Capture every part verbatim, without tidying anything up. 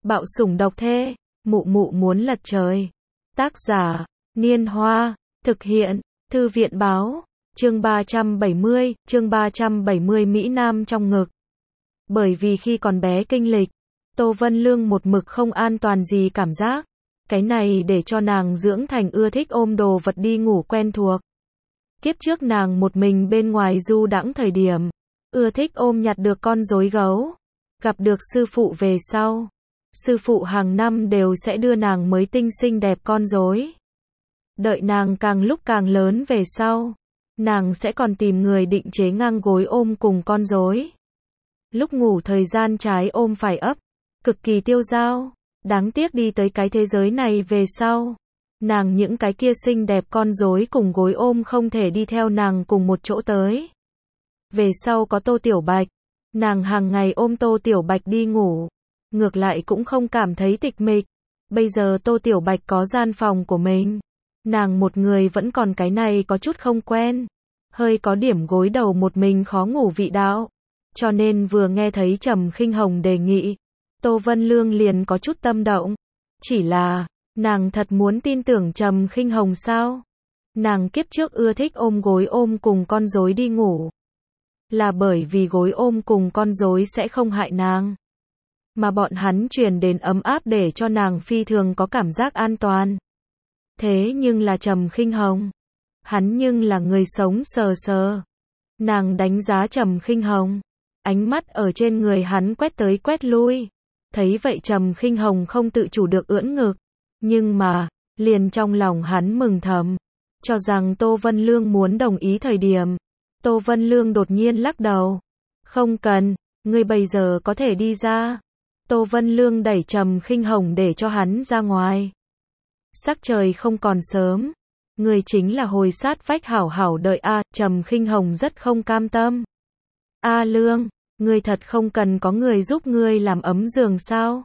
Bạo sủng độc thê, mụ mụ muốn lật trời. Tác giả, Niên Hoa, thực hiện, Thư viện báo, chương ba trăm bảy mươi, chương ba trăm bảy mươi Mỹ Nam trong ngực. Bởi vì khi còn bé kinh lịch, Tô Vân Lương một mực không an toàn gì cảm giác. Cái này để cho nàng dưỡng thành ưa thích ôm đồ vật đi ngủ quen thuộc. Kiếp trước nàng một mình bên ngoài du đãng thời điểm, ưa thích ôm nhặt được con rối gấu. Gặp được sư phụ về sau, sư phụ hàng năm đều sẽ đưa nàng mới tinh xinh đẹp con rối. Đợi nàng càng lúc càng lớn về sau, nàng sẽ còn tìm người định chế ngang gối ôm cùng con rối. Lúc ngủ thời gian trái ôm phải ấp, cực kỳ tiêu dao. Đáng tiếc đi tới cái thế giới này về sau, nàng những cái kia xinh đẹp con rối cùng gối ôm không thể đi theo nàng cùng một chỗ tới. Về sau có Tô Tiểu Bạch, nàng hàng ngày ôm Tô Tiểu Bạch đi ngủ, ngược lại cũng không cảm thấy tịch mịch. Bây giờ Tô Tiểu Bạch có gian phòng của mình, nàng một người vẫn còn cái này có chút không quen, hơi có điểm gối đầu một mình khó ngủ vị đạo. Cho nên vừa nghe thấy Trầm Khinh Hồng đề nghị, Tô Vân Lương liền có chút tâm động. Chỉ là, nàng thật muốn tin tưởng Trầm Khinh Hồng sao? Nàng kiếp trước ưa thích ôm gối ôm cùng con rối đi ngủ, là bởi vì gối ôm cùng con rối sẽ không hại nàng, mà bọn hắn truyền đến ấm áp để cho nàng phi thường có cảm giác an toàn. Thế nhưng là Trầm Khinh Hồng, hắn nhưng là người sống sờ sờ. Nàng đánh giá Trầm Khinh Hồng, ánh mắt ở trên người hắn quét tới quét lui. Thấy vậy Trầm Khinh Hồng không tự chủ được ưỡn ngực, nhưng mà, liền trong lòng hắn mừng thầm, cho rằng Tô Vân Lương muốn đồng ý thời điểm, Tô Vân Lương đột nhiên lắc đầu. Không cần, ngươi bây giờ có thể đi ra. Tô Vân Lương đẩy Trầm Khinh Hồng để cho hắn ra ngoài. Sắc trời không còn sớm, ngươi chính là hồi sát vách hảo hảo đợi a. Trầm Khinh Hồng rất không cam tâm. A Lương, ngươi thật không cần có người giúp ngươi làm ấm giường sao?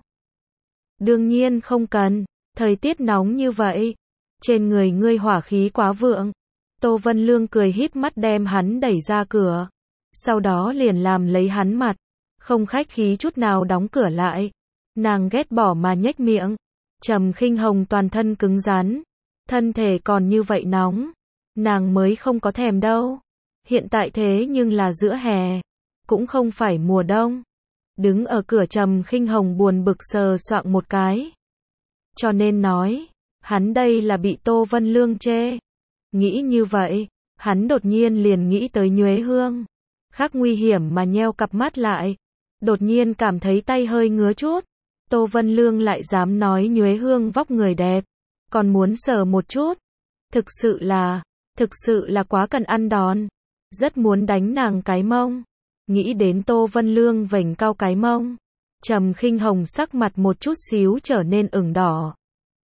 Đương nhiên không cần, thời tiết nóng như vậy, trên người ngươi hỏa khí quá vượng. Tô Vân Lương cười híp mắt đem hắn đẩy ra cửa, sau đó liền làm lấy hắn mặt, không khách khí chút nào đóng cửa lại. Nàng ghét bỏ mà nhếch miệng. Trầm Khinh Hồng toàn thân cứng rắn, thân thể còn như vậy nóng, nàng mới không có thèm đâu. Hiện tại thế nhưng là giữa hè, cũng không phải mùa đông. Đứng ở cửa Trầm Khinh Hồng buồn bực sờ soạng một cái. Cho nên nói, hắn đây là bị Tô Vân Lương chê. Nghĩ như vậy, hắn đột nhiên liền nghĩ tới Nhuế Hương. Khắc nguy hiểm mà nheo cặp mắt lại, đột nhiên cảm thấy tay hơi ngứa chút. Tô Vân Lương lại dám nói Nhuế Hương vóc người đẹp, còn muốn sờ một chút. Thực sự là, thực sự là quá cần ăn đòn. Rất muốn đánh nàng cái mông. Nghĩ đến Tô Vân Lương vểnh cao cái mông, Trầm Khinh Hồng sắc mặt một chút xíu trở nên ửng đỏ.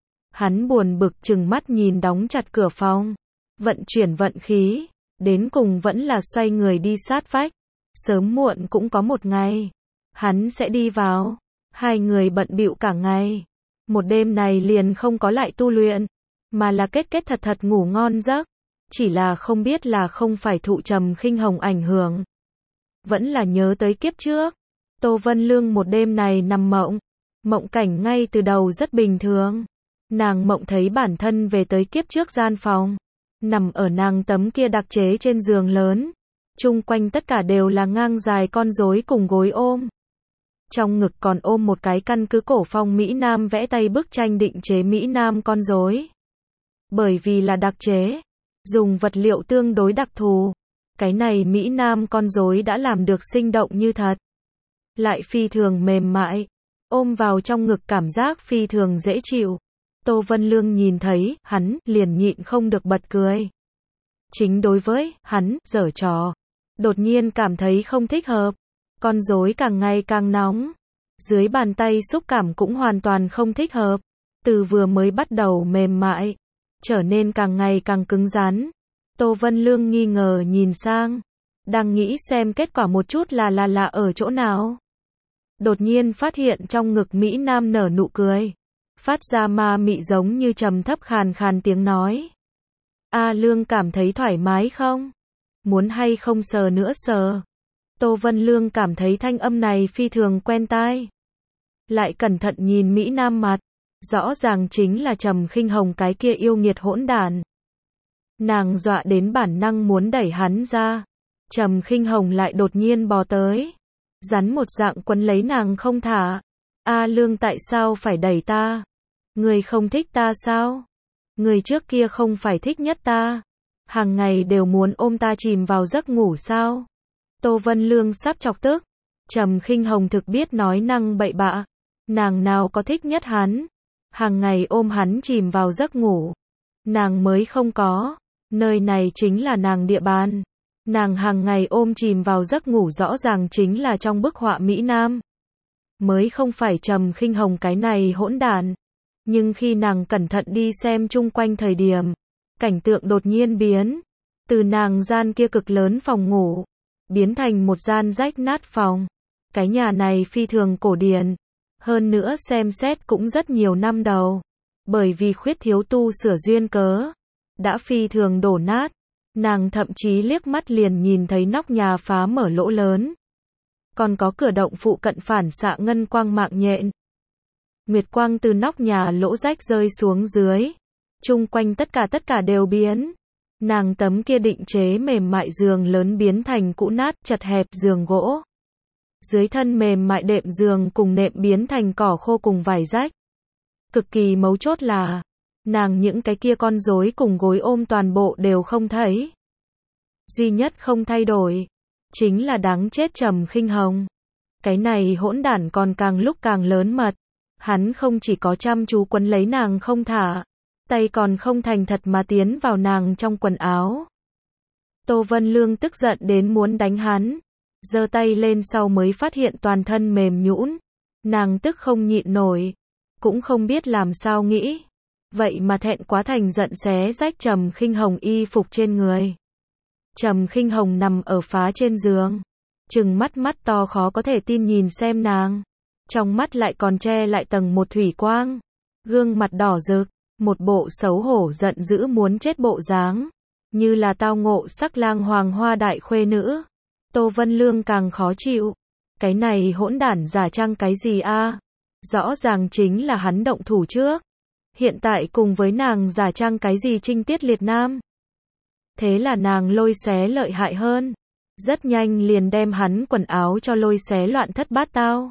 Hắn buồn bực trừng mắt nhìn đóng chặt cửa phòng, vận chuyển vận khí, đến cùng vẫn là xoay người đi sát vách. Sớm muộn cũng có một ngày, hắn sẽ đi vào. Hai người bận bịu cả ngày, một đêm này liền không có lại tu luyện, mà là kết kết thật thật ngủ ngon giấc. Chỉ là không biết là không phải thụ Trầm Khinh Hồng ảnh hưởng, vẫn là nhớ tới kiếp trước. Tô Vân Lương một đêm này nằm mộng, mộng cảnh ngay từ đầu rất bình thường. Nàng mộng thấy bản thân về tới kiếp trước gian phòng, nằm ở nàng tấm kia đặc chế trên giường lớn, chung quanh tất cả đều là ngang dài con rối cùng gối ôm. Trong ngực còn ôm một cái căn cứ cổ phong Mỹ Nam vẽ tay bức tranh định chế Mỹ Nam con rối. Bởi vì là đặc chế, dùng vật liệu tương đối đặc thù, cái này Mỹ Nam con rối đã làm được sinh động như thật, lại phi thường mềm mại, ôm vào trong ngực cảm giác phi thường dễ chịu. Tô Vân Lương nhìn thấy, hắn liền nhịn không được bật cười. Chính đối với hắn giở trò, đột nhiên cảm thấy không thích hợp. Con rối càng ngày càng nóng, dưới bàn tay xúc cảm cũng hoàn toàn không thích hợp. Từ vừa mới bắt đầu mềm mại, trở nên càng ngày càng cứng rắn. Tô Vân Lương nghi ngờ nhìn sang, đang nghĩ xem kết quả một chút là là là ở chỗ nào. Đột nhiên phát hiện trong ngực Mỹ Nam nở nụ cười, phát ra ma mị giống như trầm thấp khàn khàn tiếng nói. A Lương cảm thấy thoải mái không? Muốn hay không sờ nữa sờ? Tô Vân Lương cảm thấy thanh âm này phi thường quen tai. lại cẩn thận nhìn Mỹ Nam mặt. Rõ ràng chính là Trầm Khinh Hồng cái kia yêu nghiệt hỗn đản. Nàng dọa đến bản năng muốn đẩy hắn ra. Trầm Khinh Hồng lại đột nhiên bò tới. Rắn một dạng quấn lấy nàng không thả. A Lương, tại sao phải đẩy ta? Người không thích ta sao? Người trước kia không phải thích nhất ta? Hàng ngày đều muốn ôm ta chìm vào giấc ngủ sao? Tô Vân Lương sắp chọc tức. Trầm Khinh Hồng thực biết nói năng bậy bạ. Nàng nào có thích nhất hắn? Hàng ngày ôm hắn chìm vào giấc ngủ. Nàng mới không có. Nơi này chính là nàng địa bàn. Nàng hàng ngày ôm chìm vào giấc ngủ rõ ràng chính là trong bức họa Mỹ Nam. Mới không phải Trầm Khinh Hồng cái này hỗn đản. Nhưng khi nàng cẩn thận đi xem chung quanh thời điểm, cảnh tượng đột nhiên biến. Từ nàng gian kia cực lớn phòng ngủ, biến thành một gian rách nát phòng. Cái nhà này phi thường cổ điển. Hơn nữa xem xét cũng rất nhiều năm đầu. Bởi vì khuyết thiếu tu sửa duyên cớ. Đã phi thường đổ nát. Nàng thậm chí liếc mắt liền nhìn thấy nóc nhà phá mở lỗ lớn. Còn có cửa động phụ cận phản xạ ngân quang mạng nhện. Nguyệt quang từ nóc nhà lỗ rách rơi xuống dưới. Chung quanh tất cả tất cả đều biến. Nàng tấm kia định chế mềm mại giường lớn biến thành cũ nát chật hẹp giường gỗ. Dưới thân mềm mại đệm giường cùng nệm biến thành cỏ khô cùng vải rách. Cực kỳ mấu chốt là, nàng những cái kia con rối cùng gối ôm toàn bộ đều không thấy. Duy nhất không thay đổi, chính là đáng chết Trầm Khinh Hồng. Cái này hỗn đản còn càng lúc càng lớn mật. Hắn không chỉ có chăm chú quấn lấy nàng không thả, tay còn không thành thật mà tiến vào nàng trong quần áo. Tô Vân Lương tức giận đến muốn đánh hắn. Giơ tay lên sau mới phát hiện toàn thân mềm nhũn. Nàng tức không nhịn nổi. Cũng không biết làm sao nghĩ. Vậy mà thẹn quá thành giận xé rách Trầm Khinh Hồng y phục trên người. Trầm Khinh Hồng nằm ở phá trên giường. Trừng mắt mắt to khó có thể tin nhìn xem nàng. Trong mắt lại còn che lại tầng một thủy quang. Gương mặt đỏ rực. Một bộ xấu hổ giận dữ muốn chết bộ dáng. Như là tao ngộ sắc lang hoàng hoa đại khuê nữ. Tô Vân Lương càng khó chịu. Cái này hỗn đản giả trang cái gì a? Rõ ràng chính là hắn động thủ trước. Hiện tại cùng với nàng giả trang cái gì trinh tiết liệt nam. Thế là nàng lôi xé lợi hại hơn. Rất nhanh liền đem hắn quần áo cho lôi xé loạn thất bát tao.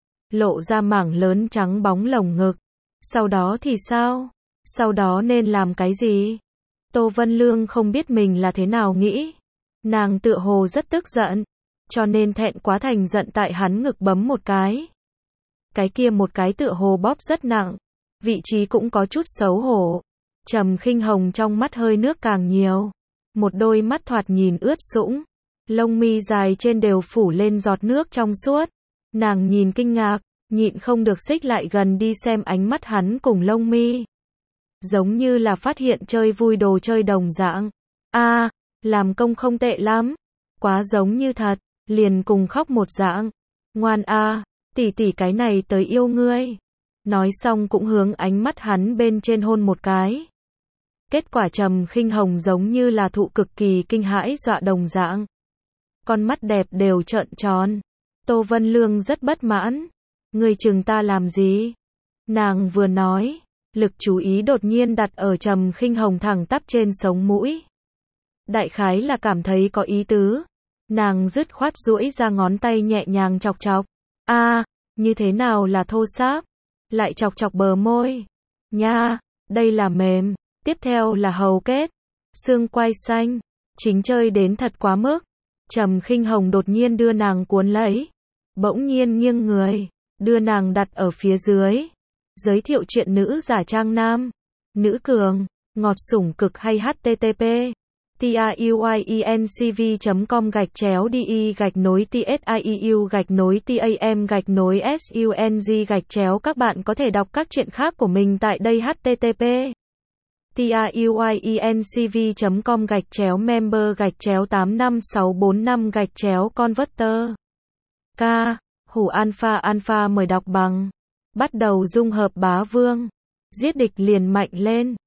Lộ ra mảng lớn trắng bóng lồng ngực. Sau đó thì sao? Sau đó nên làm cái gì? Tô Vân Lương không biết mình là thế nào nghĩ. Nàng tựa hồ rất tức giận. Cho nên thẹn quá thành giận tại hắn ngực bấm một cái. Cái kia một cái tựa hồ bóp rất nặng. Vị trí cũng có chút xấu hổ. Trầm Khinh Hồng trong mắt hơi nước càng nhiều. Một đôi mắt thoạt nhìn ướt sũng. Lông mi dài trên đều phủ lên giọt nước trong suốt. Nàng nhìn kinh ngạc, nhịn không được xích lại gần đi xem ánh mắt hắn cùng lông mi. Giống như là phát hiện chơi vui đồ chơi đồng dạng. A, à, làm công không tệ lắm. Quá giống như thật, liền cùng khóc một dạng. Ngoan a, à, tỷ tỷ cái này tới yêu ngươi. Nói xong cũng hướng ánh mắt hắn bên trên hôn một cái. Kết quả Trầm Khinh Hồng giống như là thụ cực kỳ kinh hãi dọa đồng dạng. Con mắt đẹp đều trợn tròn. Tô Vân Lương rất bất mãn. Ngươi chừng ta làm gì? Nàng vừa nói, lực chú ý đột nhiên đặt ở Trầm Khinh Hồng thẳng tắp trên sống mũi. Đại khái là cảm thấy có ý tứ. Nàng dứt khoát duỗi ra ngón tay nhẹ nhàng chọc chọc. A, à, như thế nào là thô ráp? Lại chọc chọc bờ môi. Nha, đây là mềm. Tiếp theo là hầu kết. Xương quai xanh. Chính chơi đến thật quá mức. Trầm Khinh Hồng đột nhiên đưa nàng cuốn lấy. Bỗng nhiên nghiêng người. Đưa nàng đặt ở phía dưới. Giới thiệu chuyện nữ giả trang nam. Nữ cường. Ngọt sủng cực hay http tiuyencv.com gạch chéo đi gạch nối tsiu gạch nối tam gạch nối sung gạch chéo. Các bạn có thể đọc các chuyện khác của mình tại đây. Http tiuyencv.com gạch chéo member gạch chéo tám năm sáu bốn năm gạch chéo converter. K. Hủ alpha alpha mời đọc bằng. Bắt đầu dung hợp bá vương. Giết địch liền mạnh lên.